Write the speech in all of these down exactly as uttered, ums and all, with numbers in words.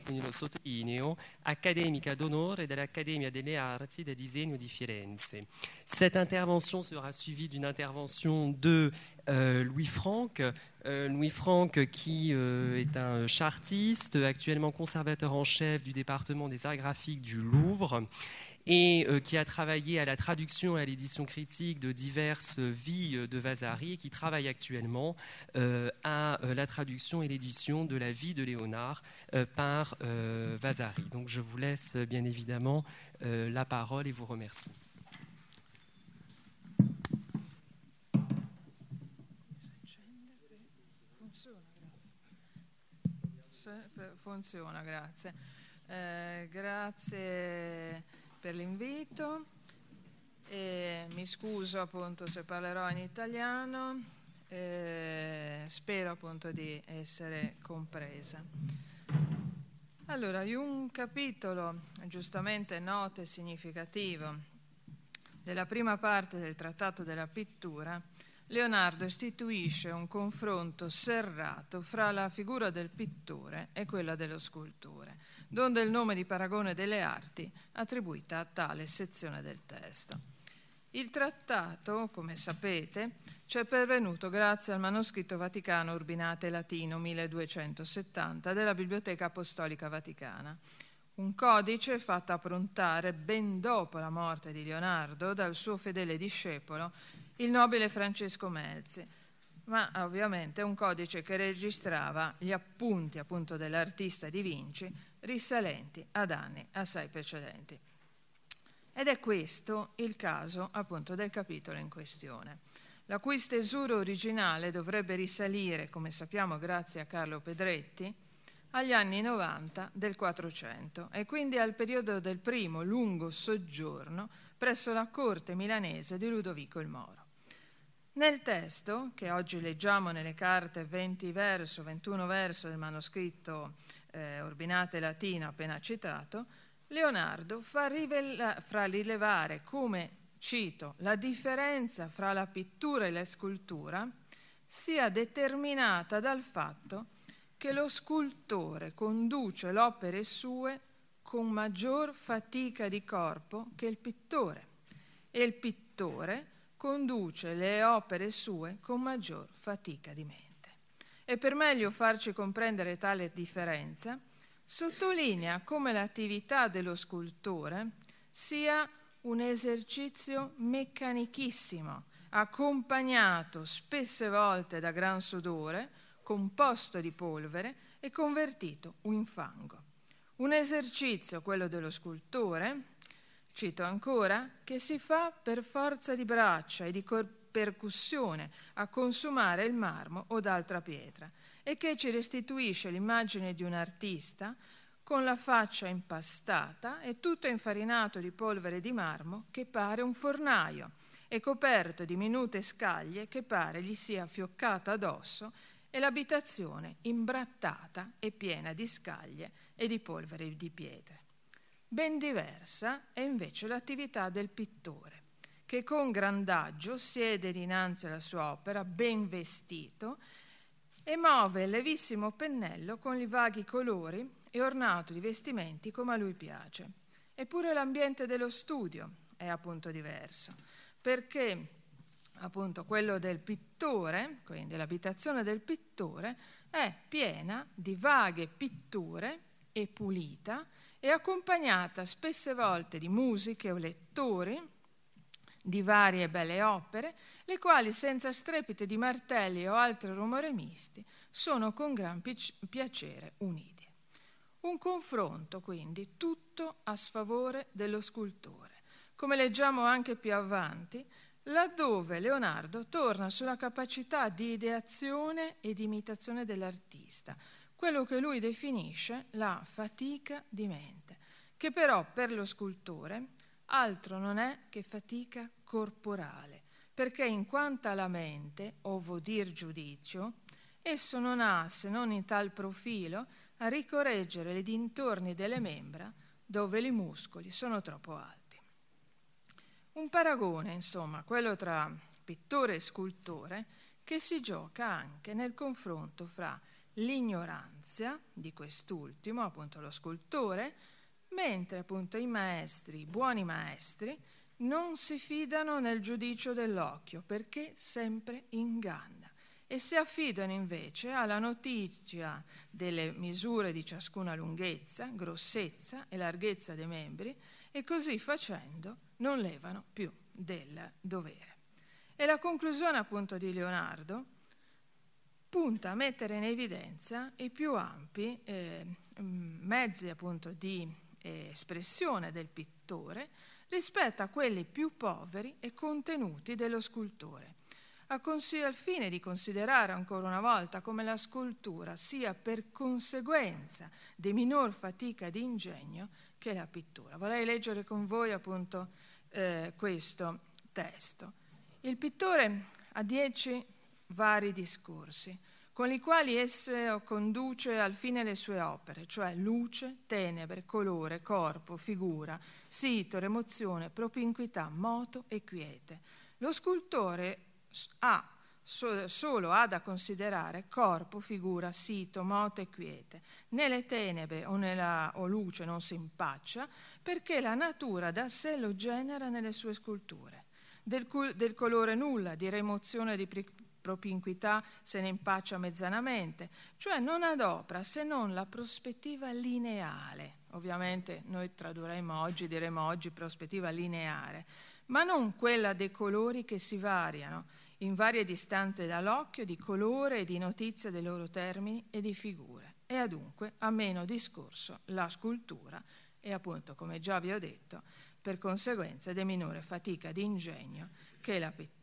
quindi lo sottolineo, accademica d'honneur de l'Accademia delle Arti del Disegno di Firenze. Cette intervention sera suivie d'une intervention de euh, Louis Franck. Euh, Louis Franck qui euh, est un chartiste, actuellement conservateur en chef du département des arts graphiques du Louvre, et euh, qui a travaillé à la traduction et à l'édition critique de diverses vies de Vasari, et qui travaille actuellement euh, à euh, la traduction et l'édition de la vie de Léonard euh, par euh, Vasari. Donc je vous laisse bien évidemment euh, la parole et vous remercie. Funziona, grazie. Eh, grazie per l'invito e mi scuso appunto se parlerò in italiano, eh, spero appunto di essere compresa. Allora, in un capitolo giustamente noto e significativo della prima parte del Trattato della pittura, Leonardo istituisce un confronto serrato fra la figura del pittore e quella dello scultore, donde il nome di paragone delle arti attribuita a tale sezione del testo. Il trattato, come sapete, ci è pervenuto grazie al manoscritto Vaticano Urbinate Latino milleduecentosettanta della Biblioteca Apostolica Vaticana, un codice fatto approntare ben dopo la morte di Leonardo dal suo fedele discepolo, il nobile Francesco Melzi, ma ovviamente è un codice che registrava gli appunti appunto dell'artista di Vinci risalenti ad anni assai precedenti. Ed è questo il caso appunto del capitolo in questione, la cui stesura originale dovrebbe risalire, come sappiamo grazie a Carlo Pedretti, agli anni novanta del Quattrocento e quindi al periodo del primo lungo soggiorno presso la corte milanese di Ludovico il Moro. Nel testo, che oggi leggiamo nelle carte venti verso, ventuno verso del manoscritto eh, Urbinate Latino appena citato, Leonardo fa, rivela- fa rilevare come, cito, la differenza fra la pittura e la scultura sia determinata dal fatto che lo scultore conduce le opere sue con maggior fatica di corpo che il pittore e il pittore conduce le opere sue con maggior fatica di mente. E per meglio farci comprendere tale differenza, sottolinea come l'attività dello scultore sia un esercizio meccanichissimo, accompagnato spesse volte da gran sudore, composto di polvere e convertito in fango. Un esercizio, quello dello scultore, cito ancora, che si fa per forza di braccia e di percussione a consumare il marmo o d'altra pietra e che ci restituisce l'immagine di un artista con la faccia impastata e tutto infarinato di polvere di marmo che pare un fornaio e coperto di minute scaglie che pare gli sia fioccata addosso e l'abitazione imbrattata e piena di scaglie e di polvere di pietre. Ben diversa è invece l'attività del pittore, che con grandagio siede dinanzi alla sua opera, ben vestito, e muove il levissimo pennello con i vaghi colori e ornato di vestimenti come a lui piace. Eppure l'ambiente dello studio è appunto diverso, perché appunto quello del pittore, quindi l'abitazione del pittore, è piena di vaghe pitture e pulita e accompagnata spesse volte di musiche o lettori di varie belle opere, le quali senza strepito di martelli o altri rumori misti sono con gran piacere uniti. Un confronto quindi tutto a sfavore dello scultore, come leggiamo anche più avanti, laddove Leonardo torna sulla capacità di ideazione e di imitazione dell'artista, quello che lui definisce la fatica di mente, che però per lo scultore altro non è che fatica corporale, perché in quanto alla mente, ovo dir giudicio, esso non ha, se non in tal profilo, a ricorreggere le dintorni delle membra dove i muscoli sono troppo alti. Un paragone, insomma, quello tra pittore e scultore, che si gioca anche nel confronto fra l'ignoranza di quest'ultimo, appunto lo scultore, mentre appunto i maestri, i buoni maestri, non si fidano nel giudizio dell'occhio perché sempre inganna e si affidano invece alla notizia delle misure di ciascuna lunghezza, grossezza e larghezza dei membri e così facendo non levano più del dovere. E la conclusione appunto di Leonardo punta a mettere in evidenza i più ampi eh, mezzi appunto di eh, espressione del pittore rispetto a quelli più poveri e contenuti dello scultore, a consi- al fine di considerare ancora una volta come la scultura sia per conseguenza di minor fatica di ingegno che la pittura. Vorrei leggere con voi appunto eh, questo testo. Il pittore ha dieci vari discorsi, con i quali esso conduce al fine le sue opere, cioè luce, tenebre, colore, corpo, figura, sito, remozione, propinquità, moto e quiete. Lo scultore ha so, solo ha da considerare corpo, figura, sito, moto e quiete. Nelle tenebre o nella o luce non si impaccia, perché la natura da sé lo genera nelle sue sculture. Del, del colore nulla, di remozione di propinquità se ne impaccia mezzanamente, cioè non adopera se non la prospettiva lineare. Ovviamente noi tradurremo oggi, diremo oggi prospettiva lineare, ma non quella dei colori che si variano in varie distanze dall'occhio di colore e di notizia dei loro termini e di figure. E adunque ha meno discorso la scultura e appunto, come già vi ho detto, per conseguenza di minore fatica di ingegno che la pittura.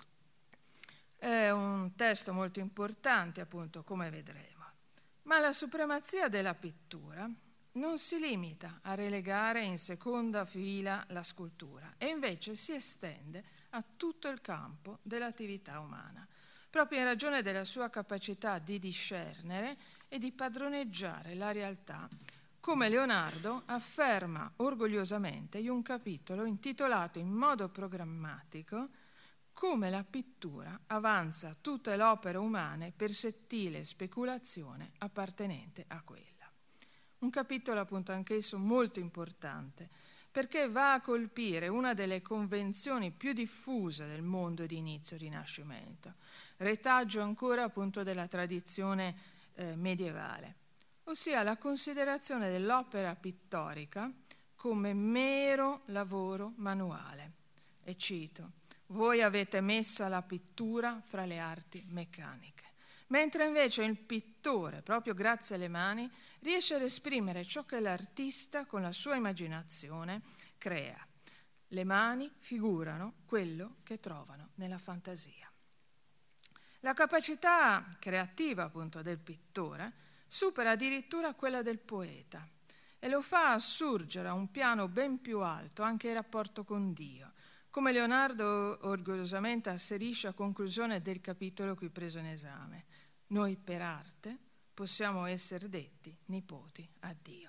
È un testo molto importante, appunto, come vedremo. Ma la supremazia della pittura non si limita a relegare in seconda fila la scultura e invece si estende a tutto il campo dell'attività umana, proprio in ragione della sua capacità di discernere e di padroneggiare la realtà, come Leonardo afferma orgogliosamente in un capitolo intitolato in modo programmatico come la pittura avanza tutte le opere umane per sottile speculazione appartenente a quella. Un capitolo appunto anch'esso molto importante, perché va a colpire una delle convenzioni più diffuse del mondo di inizio Rinascimento, retaggio ancora appunto della tradizione eh, medievale, ossia la considerazione dell'opera pittorica come mero lavoro manuale. E cito: voi avete messa la pittura fra le arti meccaniche, mentre invece il pittore, proprio grazie alle mani, riesce ad esprimere ciò che l'artista con la sua immaginazione crea. Le mani figurano quello che trovano nella fantasia. La capacità creativa appunto del pittore supera addirittura quella del poeta e lo fa assurgere a un piano ben più alto anche il rapporto con Dio, come Leonardo orgogliosamente asserisce a conclusione del capitolo qui preso in esame. Noi per arte possiamo essere detti nipoti a Dio.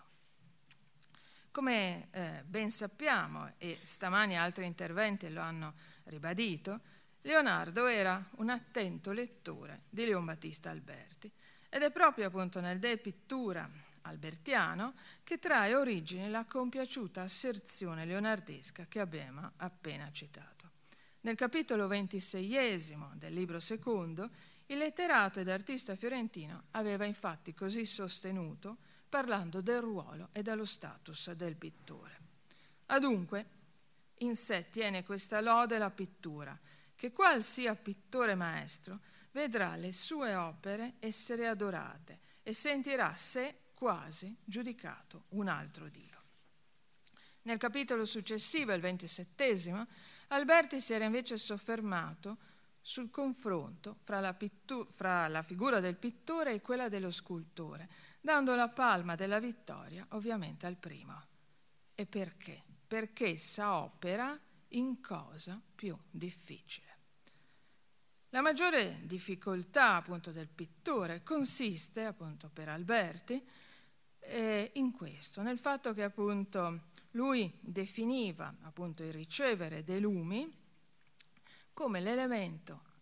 Come eh, ben sappiamo, e stamani altri interventi lo hanno ribadito, Leonardo era un attento lettore di Leon Battista Alberti ed è proprio appunto nel De Pittura albertiano che trae origine la compiaciuta asserzione leonardesca che abbiamo appena citato. Nel capitolo ventiseiesimo del libro secondo, il letterato ed artista fiorentino aveva infatti così sostenuto, parlando del ruolo e dello status del pittore. Adunque, in sé tiene questa lode la pittura, che qual sia pittore maestro, vedrà le sue opere essere adorate e sentirà sé quasi giudicato un altro Dio. Nel capitolo successivo, il ventisettesimo, Alberti si era invece soffermato sul confronto fra la, pittu- fra la figura del pittore e quella dello scultore, dando la palma della vittoria ovviamente al primo. E perché? Perché essa opera in cosa più difficile. La maggiore difficoltà appunto del pittore consiste appunto per Alberti eh, in questo, nel fatto che appunto lui definiva appunto il ricevere dei lumi come l'elemento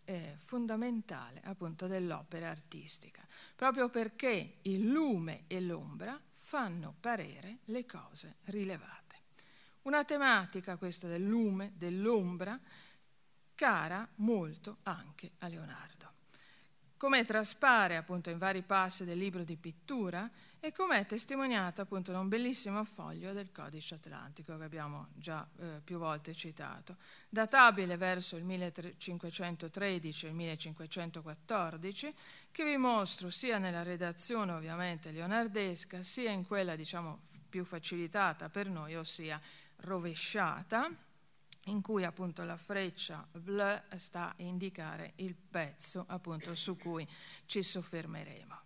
eh, fondamentale appunto dell'opera artistica, proprio perché il lume e l'ombra fanno parere le cose rilevate. Una tematica, questa del lume, dell'ombra, cara molto anche a Leonardo, come traspare appunto in vari passi del libro di pittura e come è testimoniato appunto in un bellissimo foglio del Codice Atlantico che abbiamo già eh, più volte citato, databile verso il millecinquecentotredici e il millecinquecentoquattordici, che vi mostro sia nella redazione ovviamente leonardesca, sia in quella diciamo più facilitata per noi, ossia rovesciata, in cui appunto la freccia blu sta a indicare il pezzo appunto su cui ci soffermeremo.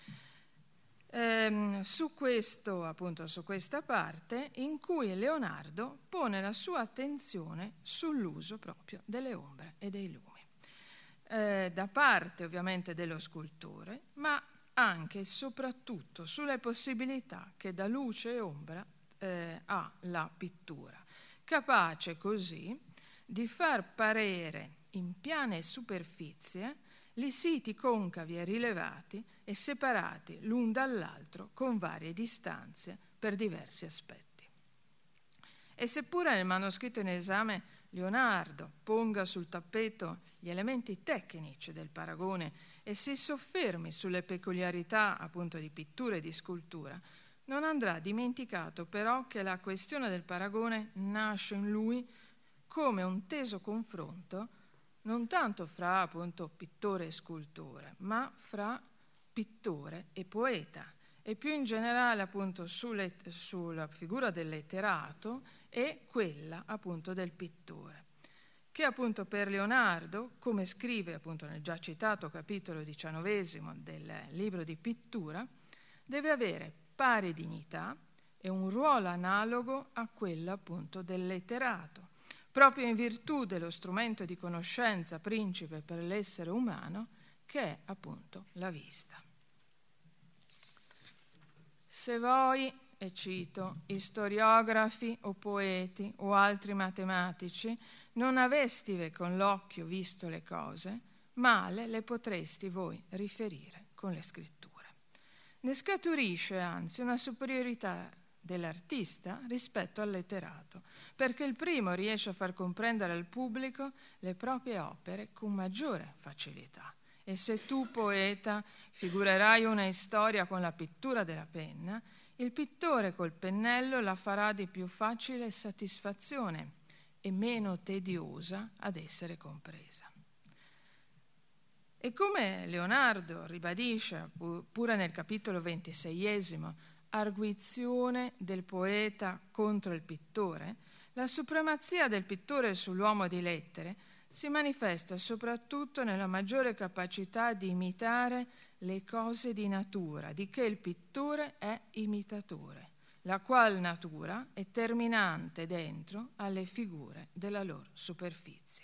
Ehm, su questo appunto su questa parte in cui Leonardo pone la sua attenzione sull'uso proprio delle ombre e dei lumi, eh, da parte ovviamente dello scultore, ma anche e soprattutto sulle possibilità che da luce e ombra eh, ha la pittura, capace così di far parere in piane superficie i siti concavi e rilevati e separati l'un dall'altro con varie distanze per diversi aspetti. E seppure nel manoscritto in esame Leonardo ponga sul tappeto gli elementi tecnici del paragone e si soffermi sulle peculiarità appunto di pittura e di scultura, non andrà dimenticato però che la questione del paragone nasce in lui come un teso confronto non tanto fra appunto pittore e scultore, ma fra pittore e poeta, e più in generale appunto sulle, sulla figura del letterato e quella appunto del pittore, che appunto per Leonardo, come scrive appunto nel già citato capitolo diciannovesimo del libro di pittura, deve avere pari dignità e un ruolo analogo a quello appunto del letterato, proprio in virtù dello strumento di conoscenza principe per l'essere umano che è appunto la vista. Se voi, e cito, istoriografi o poeti o altri matematici, non avestive con l'occhio visto le cose, male le potresti voi riferire con le scritture. Ne scaturisce anzi una superiorità dell'artista rispetto al letterato, perché il primo riesce a far comprendere al pubblico le proprie opere con maggiore facilità. E se tu, poeta, figurerai una storia con la pittura della penna, il pittore col pennello la farà di più facile satisfazione e meno tediosa ad essere compresa. E come Leonardo ribadisce pure nel capitolo ventiseiesimo, arguizione del poeta contro il pittore, la supremazia del pittore sull'uomo di lettere si manifesta soprattutto nella maggiore capacità di imitare le cose di natura, di che il pittore è imitatore, la qual natura è terminante dentro alle figure della loro superficie.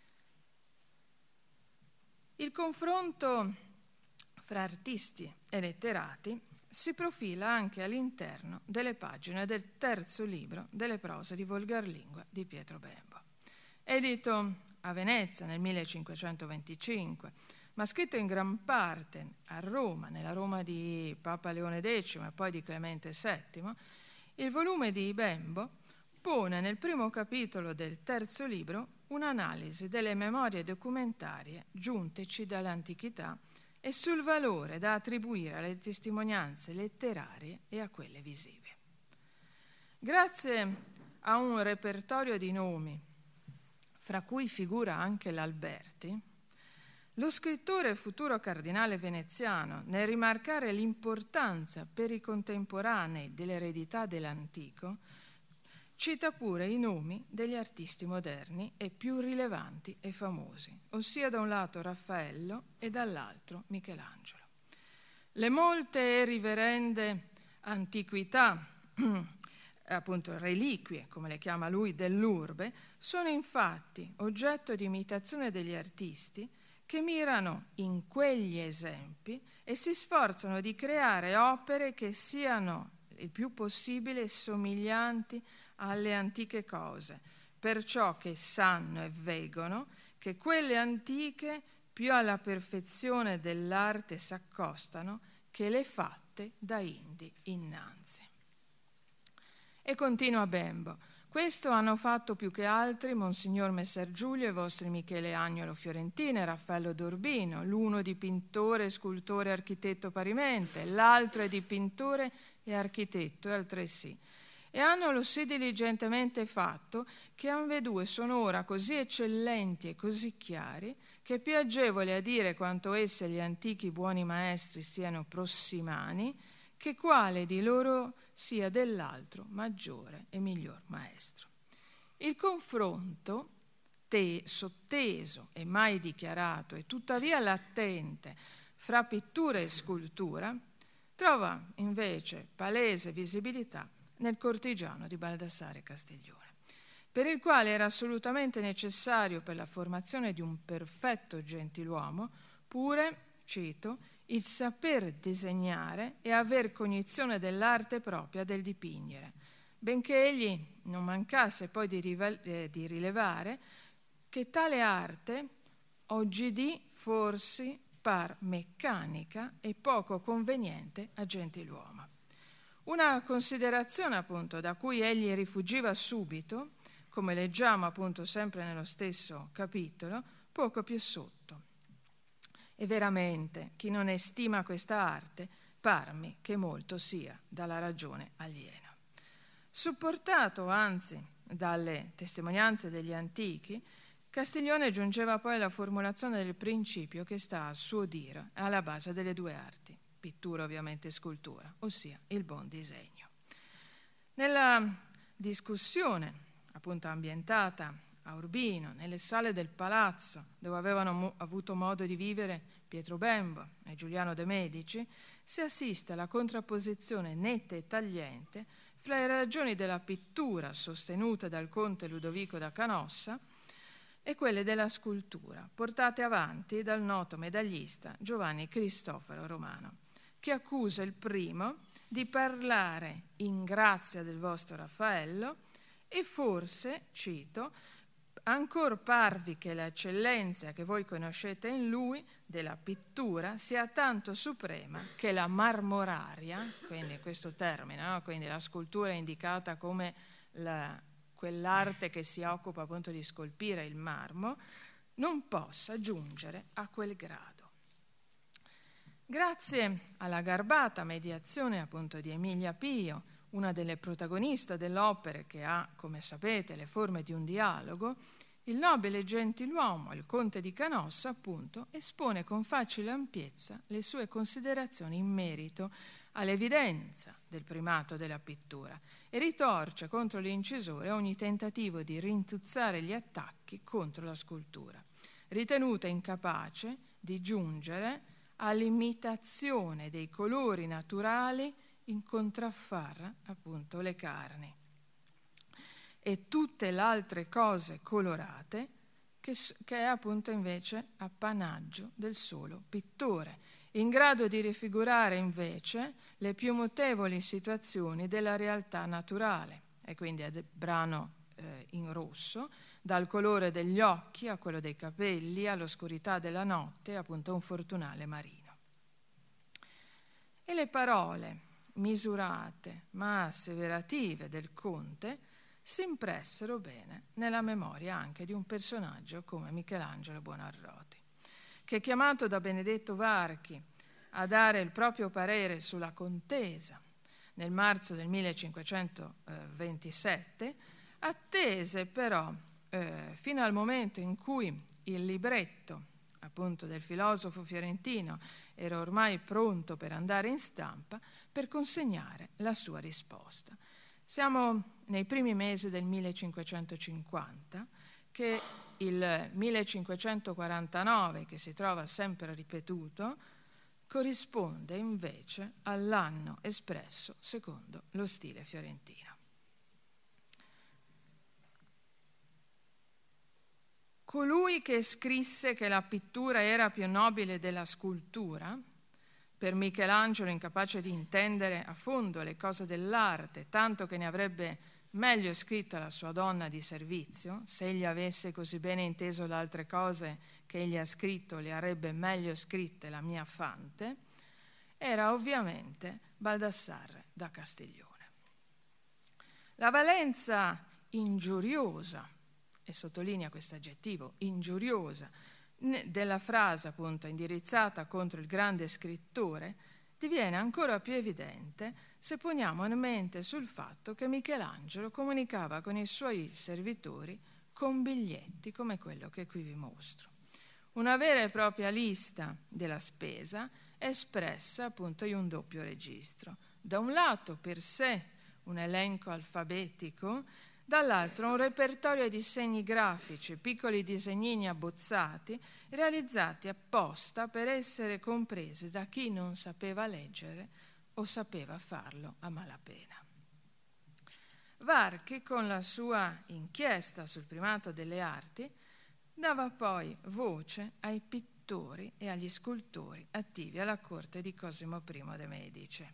Il confronto fra artisti e letterati si profila anche all'interno delle pagine del terzo libro delle prose di volgarlingua di Pietro Bembo, edito a Venezia nel millecinquecentoventicinque, ma scritto in gran parte a Roma, nella Roma di Papa Leone decimo e poi di Clemente settimo. Il volume di Bembo pone nel primo capitolo del terzo libro un'analisi delle memorie documentarie giunteci dall'antichità e sul valore da attribuire alle testimonianze letterarie e a quelle visive. Grazie a un repertorio di nomi, fra cui figura anche l'Alberti, lo scrittore e futuro cardinale veneziano, nel rimarcare l'importanza per i contemporanei dell'eredità dell'antico, cita pure i nomi degli artisti moderni e più rilevanti e famosi, ossia da un lato Raffaello e dall'altro Michelangelo. Le molte e riverende antichità, appunto reliquie, come le chiama lui, dell'urbe, sono infatti oggetto di imitazione degli artisti che mirano in quegli esempi e si sforzano di creare opere che siano il più possibile somiglianti alle antiche cose, perciò che sanno e vedono che quelle antiche più alla perfezione dell'arte s'accostano che le fatte da indi innanzi. E continua Bembo: questo hanno fatto più che altri Monsignor Messer Giulio e vostri Michele Agnolo Fiorentina e Raffaello d'Urbino, l'uno dipintore, scultore e architetto parimente, l'altro è dipintore e architetto e altresì. E hanno lo sì diligentemente fatto che ambedue sono ora così eccellenti e così chiari che è più agevole a dire quanto essi agli antichi buoni maestri siano prossimani che quale di loro sia dell'altro maggiore e miglior maestro. Il confronto, te, sotteso e mai dichiarato e tuttavia latente fra pittura e scultura, trova invece palese visibilità nel Cortigiano di Baldassare Castiglione, per il quale era assolutamente necessario per la formazione di un perfetto gentiluomo pure, cito, il saper disegnare e aver cognizione dell'arte propria del dipingere, benché egli non mancasse poi di, rive- eh, di rilevare che tale arte oggidì forsi par meccanica e poco conveniente a gentiluomo. Una considerazione appunto da cui egli rifuggiva subito, come leggiamo appunto sempre nello stesso capitolo, poco più sotto. E veramente chi non estima questa arte, parmi che molto sia dalla ragione alieno. Supportato anzi dalle testimonianze degli antichi, Castiglione giungeva poi alla formulazione del principio che sta a suo dire alla base delle due arti, pittura ovviamente e scultura, ossia il buon disegno. Nella discussione appunto ambientata a Urbino, nelle sale del palazzo dove avevano mo- avuto modo di vivere Pietro Bembo e Giuliano de' Medici, si assiste alla contrapposizione netta e tagliente fra le ragioni della pittura sostenute dal conte Ludovico da Canossa e quelle della scultura, portate avanti dal noto medaglista Giovanni Cristoforo Romano, che accusa il primo di parlare in grazia del vostro Raffaello e forse, cito, ancor parvi che l'eccellenza che voi conoscete in lui della pittura sia tanto suprema che la marmoraria, quindi questo termine, no? Quindi la scultura è indicata come la, quell'arte che si occupa appunto di scolpire il marmo, non possa giungere a quel grado. Grazie alla garbata mediazione appunto di Emilia Pio, una delle protagoniste dell'opera che ha, come sapete, le forme di un dialogo, il nobile gentiluomo, il conte di Canossa, appunto, espone con facile ampiezza le sue considerazioni in merito all'evidenza del primato della pittura e ritorce contro l'incisore ogni tentativo di rintuzzare gli attacchi contro la scultura, ritenuta incapace di giungere all'imitazione dei colori naturali in contraffarra appunto le carni e tutte le altre cose colorate che, che è appunto invece appanaggio del solo pittore, in grado di rifigurare invece le più mutevoli situazioni della realtà naturale. E quindi è del brano eh, in rosso, dal colore degli occhi a quello dei capelli, all'oscurità della notte, appunto un fortunale marino. E le parole misurate ma asseverative del conte si impressero bene nella memoria anche di un personaggio come Michelangelo Buonarroti, che chiamato da Benedetto Varchi a dare il proprio parere sulla contesa nel marzo del millecinquecentoventisette, attese però eh, fino al momento in cui il libretto appunto del filosofo fiorentino era ormai pronto per andare in stampa per consegnare la sua risposta. Siamo nei primi mesi del millecinquecentocinquanta, che il millecinquecentoquarantanove, che si trova sempre ripetuto, corrisponde invece all'anno espresso secondo lo stile fiorentino. Colui che scrisse che la pittura era più nobile della scultura, per Michelangelo incapace di intendere a fondo le cose dell'arte, tanto che ne avrebbe meglio scritta la sua donna di servizio, se egli avesse così bene inteso le altre cose che egli ha scritto, le avrebbe meglio scritte la mia fante, era ovviamente Baldassarre da Castiglione. La valenza ingiuriosa, e sottolinea questo aggettivo, ingiuriosa, della frase appunto indirizzata contro il grande scrittore, diviene ancora più evidente se poniamo in mente sul fatto che Michelangelo comunicava con i suoi servitori con biglietti come quello che qui vi mostro. Una vera e propria lista della spesa espressa appunto in un doppio registro. Da un lato per sé un elenco alfabetico, dall'altro un repertorio di segni grafici, piccoli disegnini abbozzati, realizzati apposta per essere compresi da chi non sapeva leggere o sapeva farlo a malapena. Varchi, con la sua inchiesta sul primato delle arti, dava poi voce ai pittori e agli scultori attivi alla corte di Cosimo primo de' Medici,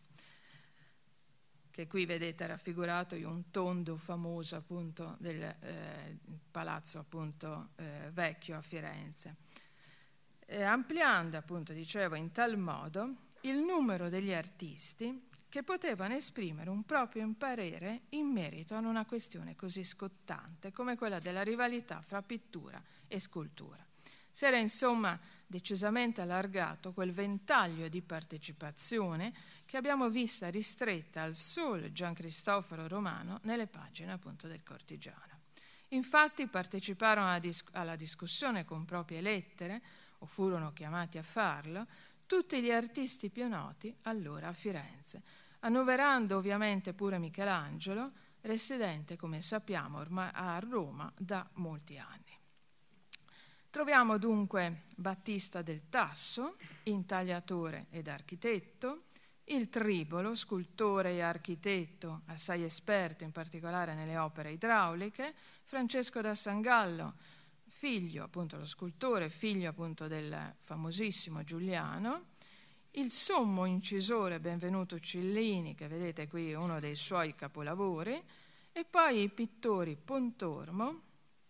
che qui vedete raffigurato in un tondo famoso appunto del eh, palazzo appunto eh, vecchio a Firenze, eh, ampliando appunto, dicevo, in tal modo il numero degli artisti che potevano esprimere un proprio parere in merito a una questione così scottante come quella della rivalità fra pittura e scultura. Si era insomma decisamente allargato quel ventaglio di partecipazione che abbiamo vista ristretta al solo Gian Cristoforo Romano nelle pagine appunto del Cortigiano. Infatti parteciparono alla, dis- alla discussione con proprie lettere, o furono chiamati a farlo, tutti gli artisti più noti allora a Firenze, annoverando ovviamente pure Michelangelo, residente, come sappiamo, ormai a Roma da molti anni. Troviamo dunque Battista del Tasso, intagliatore ed architetto, il Tribolo, scultore e architetto, assai esperto in particolare nelle opere idrauliche, Francesco da Sangallo, figlio appunto lo scultore, figlio appunto del famosissimo Giuliano, il sommo incisore Benvenuto Cellini, che vedete qui uno dei suoi capolavori, e poi i pittori Pontormo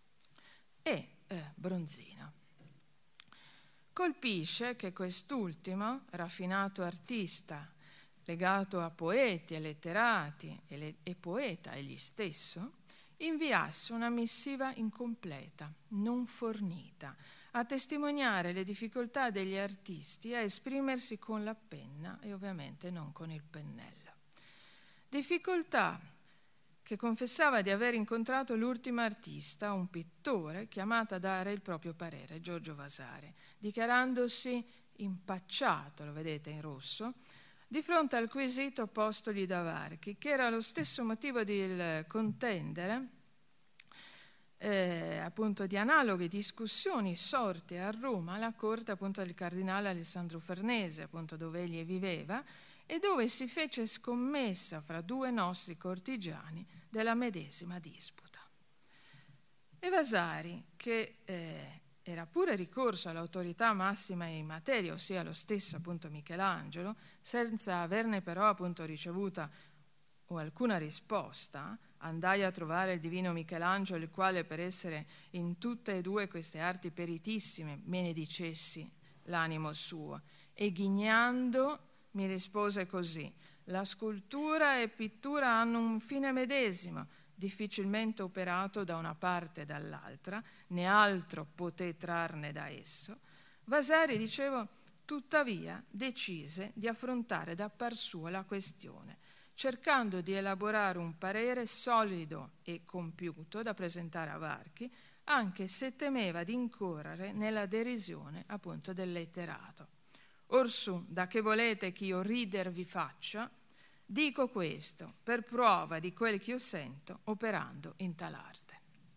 e eh, Bronzino. Colpisce che quest'ultimo, raffinato artista, legato a poeti e letterati e, le, e poeta egli stesso, inviasse una missiva incompleta, non fornita, a testimoniare le difficoltà degli artisti a esprimersi con la penna e ovviamente non con il pennello. Difficoltà che confessava di aver incontrato l'ultimo artista, un pittore, chiamato a dare il proprio parere, Giorgio Vasari, dichiarandosi impacciato, lo vedete in rosso, di fronte al quesito postogli da Varchi, che era lo stesso motivo di contendere, eh, appunto di analoghe discussioni sorte a Roma alla corte appunto del cardinale Alessandro Farnese, appunto dove egli viveva, e dove si fece scommessa fra due nostri cortigiani della medesima disputa. E Vasari, che eh, era pure ricorso all'autorità massima in materia, ossia lo stesso appunto Michelangelo, senza averne però appunto ricevuta o alcuna risposta, andai a trovare il divino Michelangelo, il quale per essere in tutte e due queste arti peritissime me ne dicessi l'animo suo, e ghignando mi rispose così: la scultura e pittura hanno un fine medesimo, difficilmente operato da una parte e dall'altra, né altro poté trarne da esso. Vasari, dicevo, tuttavia decise di affrontare da par suo la questione, cercando di elaborare un parere solido e compiuto da presentare a Varchi, anche se temeva di incorrere nella derisione appunto del letterato. Orsù, da che volete che io rider vi faccia, dico questo per prova di quel che io sento operando in tal arte.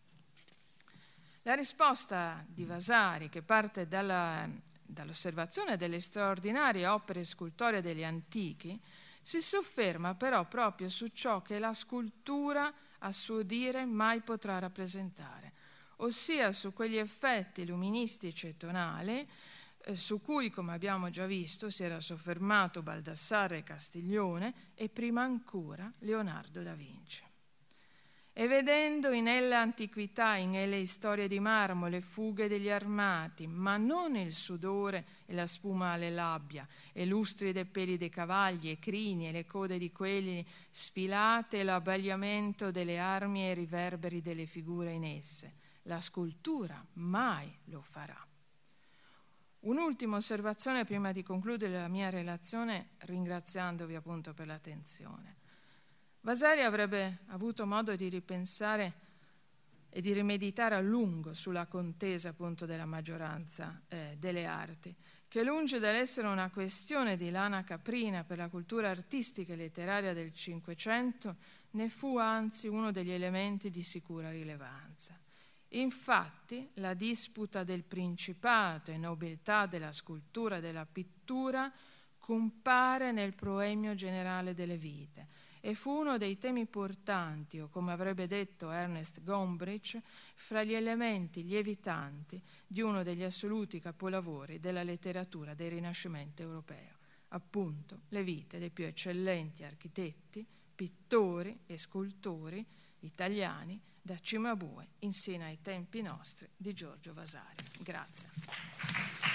La risposta di Vasari, che parte dalla, dall'osservazione delle straordinarie opere scultoree degli antichi, si sofferma però proprio su ciò che la scultura, a suo dire, mai potrà rappresentare, ossia su quegli effetti luministici e tonali su cui, come abbiamo già visto, si era soffermato Baldassarre e Castiglione e prima ancora Leonardo da Vinci. E vedendo in ella antichità, in elle storie di marmo, le fughe degli armati, ma non il sudore e la spuma alle labbia, e lustri dei peli dei cavalli, e crini, e le code di quelli sfilate, e l'abbagliamento delle armi e i riverberi delle figure in esse. La scultura mai lo farà. Un'ultima osservazione prima di concludere la mia relazione, ringraziandovi appunto per l'attenzione. Vasari avrebbe avuto modo di ripensare e di rimeditare a lungo sulla contesa appunto della maggioranza eh, delle arti, che lungi dall'essere una questione di lana caprina per la cultura artistica e letteraria del Cinquecento, ne fu anzi uno degli elementi di sicura rilevanza. Infatti, la disputa del principato e nobiltà della scultura e della pittura compare nel proemio generale delle vite, e fu uno dei temi portanti, o come avrebbe detto Ernest Gombrich, fra gli elementi lievitanti di uno degli assoluti capolavori della letteratura del Rinascimento europeo, appunto le vite dei più eccellenti architetti, pittori e scultori italiani da Cimabue insino ai tempi nostri di Giorgio Vasari. Grazie.